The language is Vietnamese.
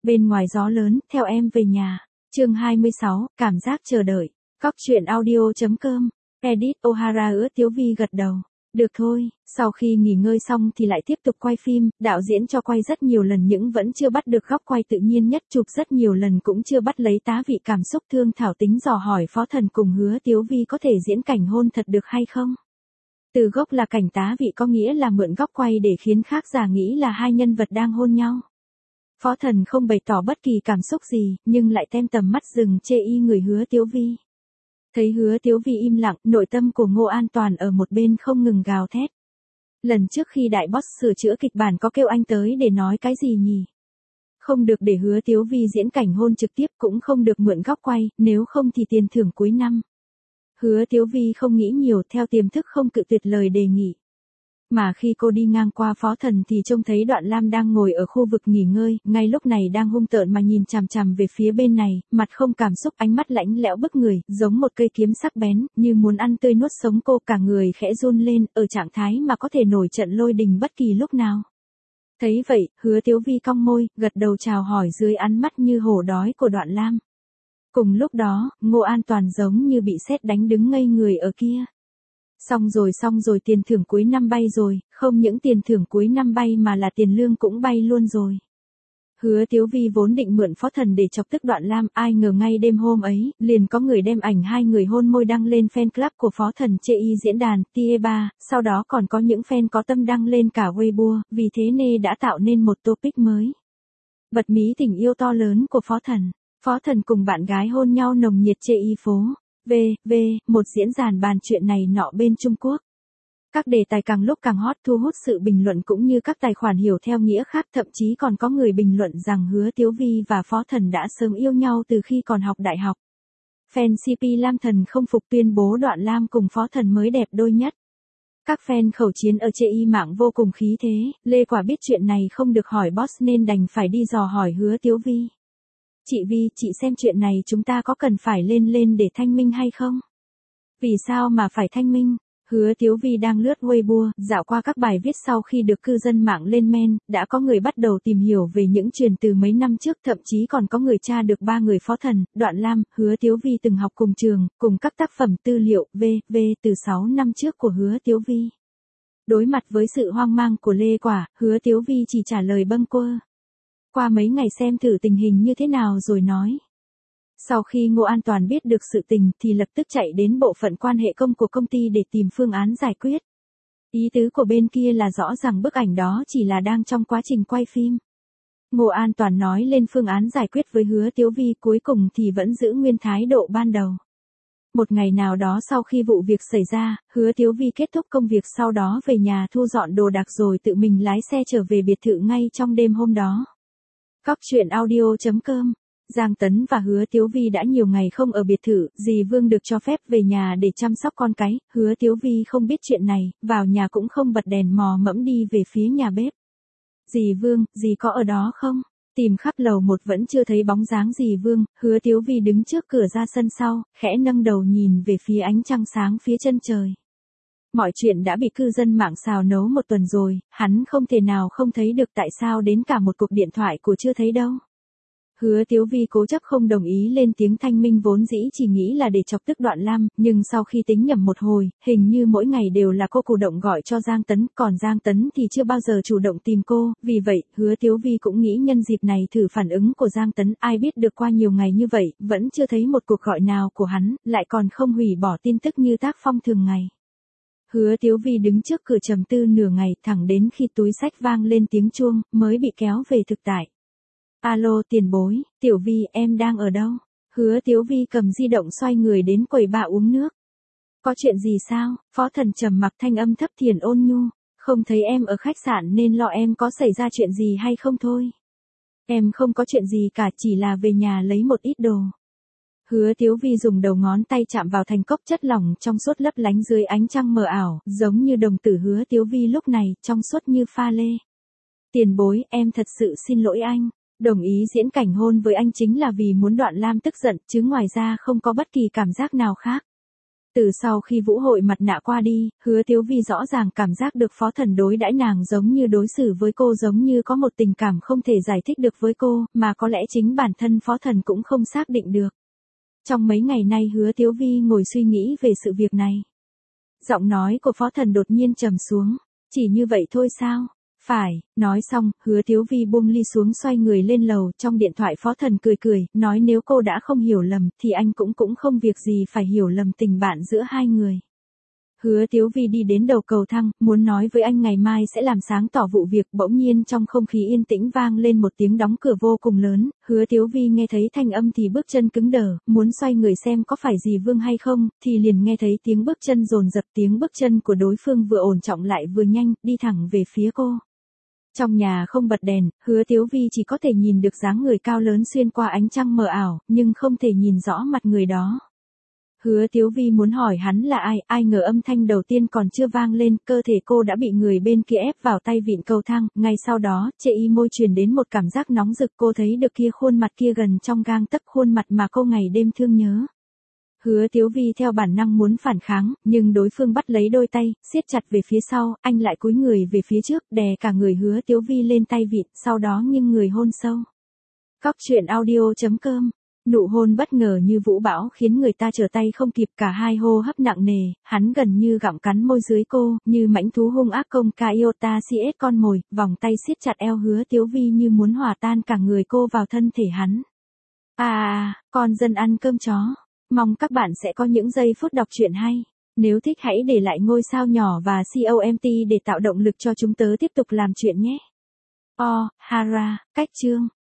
Bên ngoài gió lớn, theo em về nhà. Chương 26, cảm giác chờ đợi. Cóc truyện audio.com. Edit O'Hara ứa Tiếu Vi gật đầu. Được thôi, sau khi nghỉ ngơi xong thì lại tiếp tục quay phim, đạo diễn cho quay rất nhiều lần nhưng vẫn chưa bắt được góc quay tự nhiên nhất, chụp rất nhiều lần cũng chưa bắt lấy tá vị cảm xúc. Thương Thảo tính dò hỏi Phó Thần cùng Hứa Tiếu Vi có thể diễn cảnh hôn thật được hay không. Từ gốc là cảnh tá vị có nghĩa là mượn góc quay để khiến khác giả nghĩ là hai nhân vật đang hôn nhau. Phó Thần không bày tỏ bất kỳ cảm xúc gì, nhưng lại tem tầm mắt dừng chê y người Hứa Tiếu Vi. Thấy Hứa Tiếu Vi im lặng, nội tâm của Ngô An Toàn ở một bên không ngừng gào thét. Lần trước khi đại boss sửa chữa kịch bản có kêu anh tới để nói cái gì nhỉ? Không được để Hứa Tiếu Vi diễn cảnh hôn trực tiếp, cũng không được mượn góc quay, nếu không thì tiền thưởng cuối năm. Hứa Tiếu Vi không nghĩ nhiều, theo tiềm thức không cự tuyệt lời đề nghị. Mà khi cô đi ngang qua Phó Thần thì trông thấy Đoạn Lam đang ngồi ở khu vực nghỉ ngơi, ngay lúc này đang hung tợn mà nhìn chằm chằm về phía bên này, mặt không cảm xúc, ánh mắt lạnh lẽo bức người, giống một cây kiếm sắc bén, như muốn ăn tươi nuốt sống cô. Cả người khẽ run lên, ở trạng thái mà có thể nổi trận lôi đình bất kỳ lúc nào. Thấy vậy, Hứa Tiếu Vi cong môi, gật đầu chào hỏi dưới ánh mắt như hổ đói của Đoạn Lam. Cùng lúc đó, Ngô An Toàn giống như bị sét đánh đứng ngây người ở kia. Xong rồi, tiền thưởng cuối năm bay rồi, không những tiền thưởng cuối năm bay mà là tiền lương cũng bay luôn rồi. Hứa Tiếu Vi vốn định mượn Phó Thần để chọc tức Đoạn Lam, ai ngờ ngay đêm hôm ấy, liền có người đem ảnh hai người hôn môi đăng lên fan club của Phó Thần chê y diễn đàn, TE3, sau đó còn có những fan có tâm đăng lên cả Weibo, vì thế nên đã tạo nên một topic mới. Bật mí tình yêu to lớn của Phó Thần. Phó Thần cùng bạn gái hôn nhau nồng nhiệt chê y phố. Một diễn đàn bàn chuyện này nọ bên Trung Quốc. Các đề tài càng lúc càng hot, thu hút sự bình luận cũng như các tài khoản hiểu theo nghĩa khác, thậm chí còn có người bình luận rằng Hứa Tiếu Vi và Phó Thần đã sớm yêu nhau từ khi còn học đại học. Fan CP Lam Thần không phục tuyên bố Đoạn Lam cùng Phó Thần mới đẹp đôi nhất. Các fan khẩu chiến ở chê y mạng vô cùng khí thế, Lê Quả biết chuyện này không được hỏi boss nên đành phải đi dò hỏi Hứa Tiếu Vi. Chị Vi, chị xem chuyện này chúng ta có cần phải lên để thanh minh hay không? Vì sao mà phải thanh minh? Hứa Tiếu Vi đang lướt Weibo, dạo qua các bài viết sau khi được cư dân mạng lên men, đã có người bắt đầu tìm hiểu về những truyền từ mấy năm trước, thậm chí còn có người tra được 3 người Phó Thần, Đoạn Lam, Hứa Tiếu Vi từng học cùng trường, cùng các tác phẩm tư liệu, từ 6 năm trước của Hứa Tiếu Vi. Đối mặt với sự hoang mang của Lê Quả, Hứa Tiếu Vi chỉ trả lời bâng quơ. Qua mấy ngày xem thử tình hình như thế nào rồi nói. Sau khi Ngô An Toàn biết được sự tình thì lập tức chạy đến bộ phận quan hệ công của công ty để tìm phương án giải quyết. Ý tứ của bên kia là rõ ràng bức ảnh đó chỉ là đang trong quá trình quay phim. Ngô An Toàn nói lên phương án giải quyết với Hứa Tiếu Vi, cuối cùng thì vẫn giữ nguyên thái độ ban đầu. Một ngày nào đó sau khi vụ việc xảy ra, Hứa Tiếu Vi kết thúc công việc sau đó về nhà thu dọn đồ đạc rồi tự mình lái xe trở về biệt thự ngay trong đêm hôm đó. Cóc truyện audio.com. Giang Tấn và Hứa Tiếu Vi đã nhiều ngày không ở biệt thự, dì Vương được cho phép về nhà để chăm sóc con cái, Hứa Tiếu Vi không biết chuyện này, vào nhà cũng không bật đèn, mò mẫm đi về phía nhà bếp. Dì Vương, dì có ở đó không? Tìm khắp lầu một vẫn chưa thấy bóng dáng dì Vương, Hứa Tiếu Vi đứng trước cửa ra sân sau, khẽ nâng đầu nhìn về phía ánh trăng sáng phía chân trời. Mọi chuyện đã bị cư dân mạng xào nấu một tuần rồi, hắn không thể nào không thấy được, tại sao đến cả một cuộc điện thoại của chưa thấy đâu. Hứa Tiếu Vi cố chấp không đồng ý lên tiếng thanh minh, vốn dĩ chỉ nghĩ là để chọc tức Đoạn Lam, nhưng sau khi tính nhầm một hồi, hình như mỗi ngày đều là cô chủ động gọi cho Giang Tấn, còn Giang Tấn thì chưa bao giờ chủ động tìm cô, vì vậy, Hứa Tiếu Vi cũng nghĩ nhân dịp này thử phản ứng của Giang Tấn, ai biết được qua nhiều ngày như vậy, vẫn chưa thấy một cuộc gọi nào của hắn, lại còn không hủy bỏ tin tức như tác phong thường ngày. Hứa Tiếu Vi đứng trước cửa trầm tư nửa ngày, thẳng đến khi túi xách vang lên tiếng chuông, mới bị kéo về thực tại. Alo tiền bối, Tiểu Vi, em đang ở đâu? Hứa Tiếu Vi cầm di động xoay người đến quầy bar uống nước. Có chuyện gì sao? Phó Thần trầm mặc, thanh âm thấp thiền ôn nhu. Không thấy em ở khách sạn nên lo em có xảy ra chuyện gì hay không thôi. Em không có chuyện gì cả, chỉ là về nhà lấy một ít đồ. Hứa Tiếu Vi dùng đầu ngón tay chạm vào thành cốc chất lỏng trong suốt lấp lánh dưới ánh trăng mờ ảo, giống như đồng tử Hứa Tiếu Vi lúc này, trong suốt như pha lê. Tiền bối, em thật sự xin lỗi anh. Đồng ý diễn cảnh hôn với anh chính là vì muốn Đoạn Lam tức giận, chứ ngoài ra không có bất kỳ cảm giác nào khác. Từ sau khi vũ hội mặt nạ qua đi, Hứa Tiếu Vi rõ ràng cảm giác được Phó Thần đối đãi nàng giống như đối xử với cô giống như có một tình cảm không thể giải thích được với cô, mà có lẽ chính bản thân Phó Thần cũng không xác định được. Trong mấy ngày nay Hứa Tiếu Vi ngồi suy nghĩ về sự việc này. Giọng nói của Phó Thần đột nhiên trầm xuống. Chỉ như vậy thôi sao? Phải, nói xong, Hứa Tiếu Vi buông ly xuống xoay người lên lầu, trong điện thoại Phó Thần cười cười, nói nếu cô đã không hiểu lầm, thì anh cũng không việc gì phải hiểu lầm tình bạn giữa hai người. Hứa Tiếu Vi đi đến đầu cầu thang, muốn nói với anh ngày mai sẽ làm sáng tỏ vụ việc, bỗng nhiên trong không khí yên tĩnh vang lên một tiếng đóng cửa vô cùng lớn, Hứa Tiếu Vi nghe thấy thanh âm thì bước chân cứng đờ, muốn xoay người xem có phải dì Vương hay không, thì liền nghe thấy tiếng bước chân dồn dập, tiếng bước chân của đối phương vừa ổn trọng lại vừa nhanh, đi thẳng về phía cô. Trong nhà không bật đèn, Hứa Tiếu Vi chỉ có thể nhìn được dáng người cao lớn xuyên qua ánh trăng mờ ảo, nhưng không thể nhìn rõ mặt người đó. Hứa Tiếu Vi muốn hỏi hắn là ai ngờ âm thanh đầu tiên còn chưa vang lên, cơ thể cô đã bị người bên kia ép vào tay vịn cầu thang, ngay sau đó, chệ y môi truyền đến một cảm giác nóng rực, cô thấy được khuôn mặt kia gần trong gang tấc, khuôn mặt mà cô ngày đêm thương nhớ. Hứa Tiếu Vi theo bản năng muốn phản kháng, nhưng đối phương bắt lấy đôi tay, siết chặt về phía sau, anh lại cúi người về phía trước, đè cả người Hứa Tiếu Vi lên tay vịn, sau đó nghiêng người hôn sâu. Cóc truyện audio.com. Nụ hôn bất ngờ như vũ bão khiến người ta trở tay không kịp, cả hai hô hấp nặng nề, hắn gần như gặm cắn môi dưới cô, như mãnh thú hung ác công Iota CS con mồi, vòng tay siết chặt eo Hứa Tiếu Vi như muốn hòa tan cả người cô vào thân thể hắn. Con dân ăn cơm chó. Mong các bạn sẽ có những giây phút đọc truyện hay. Nếu thích hãy để lại ngôi sao nhỏ và comment để tạo động lực cho chúng tớ tiếp tục làm chuyện nhé. Hara, cách chương.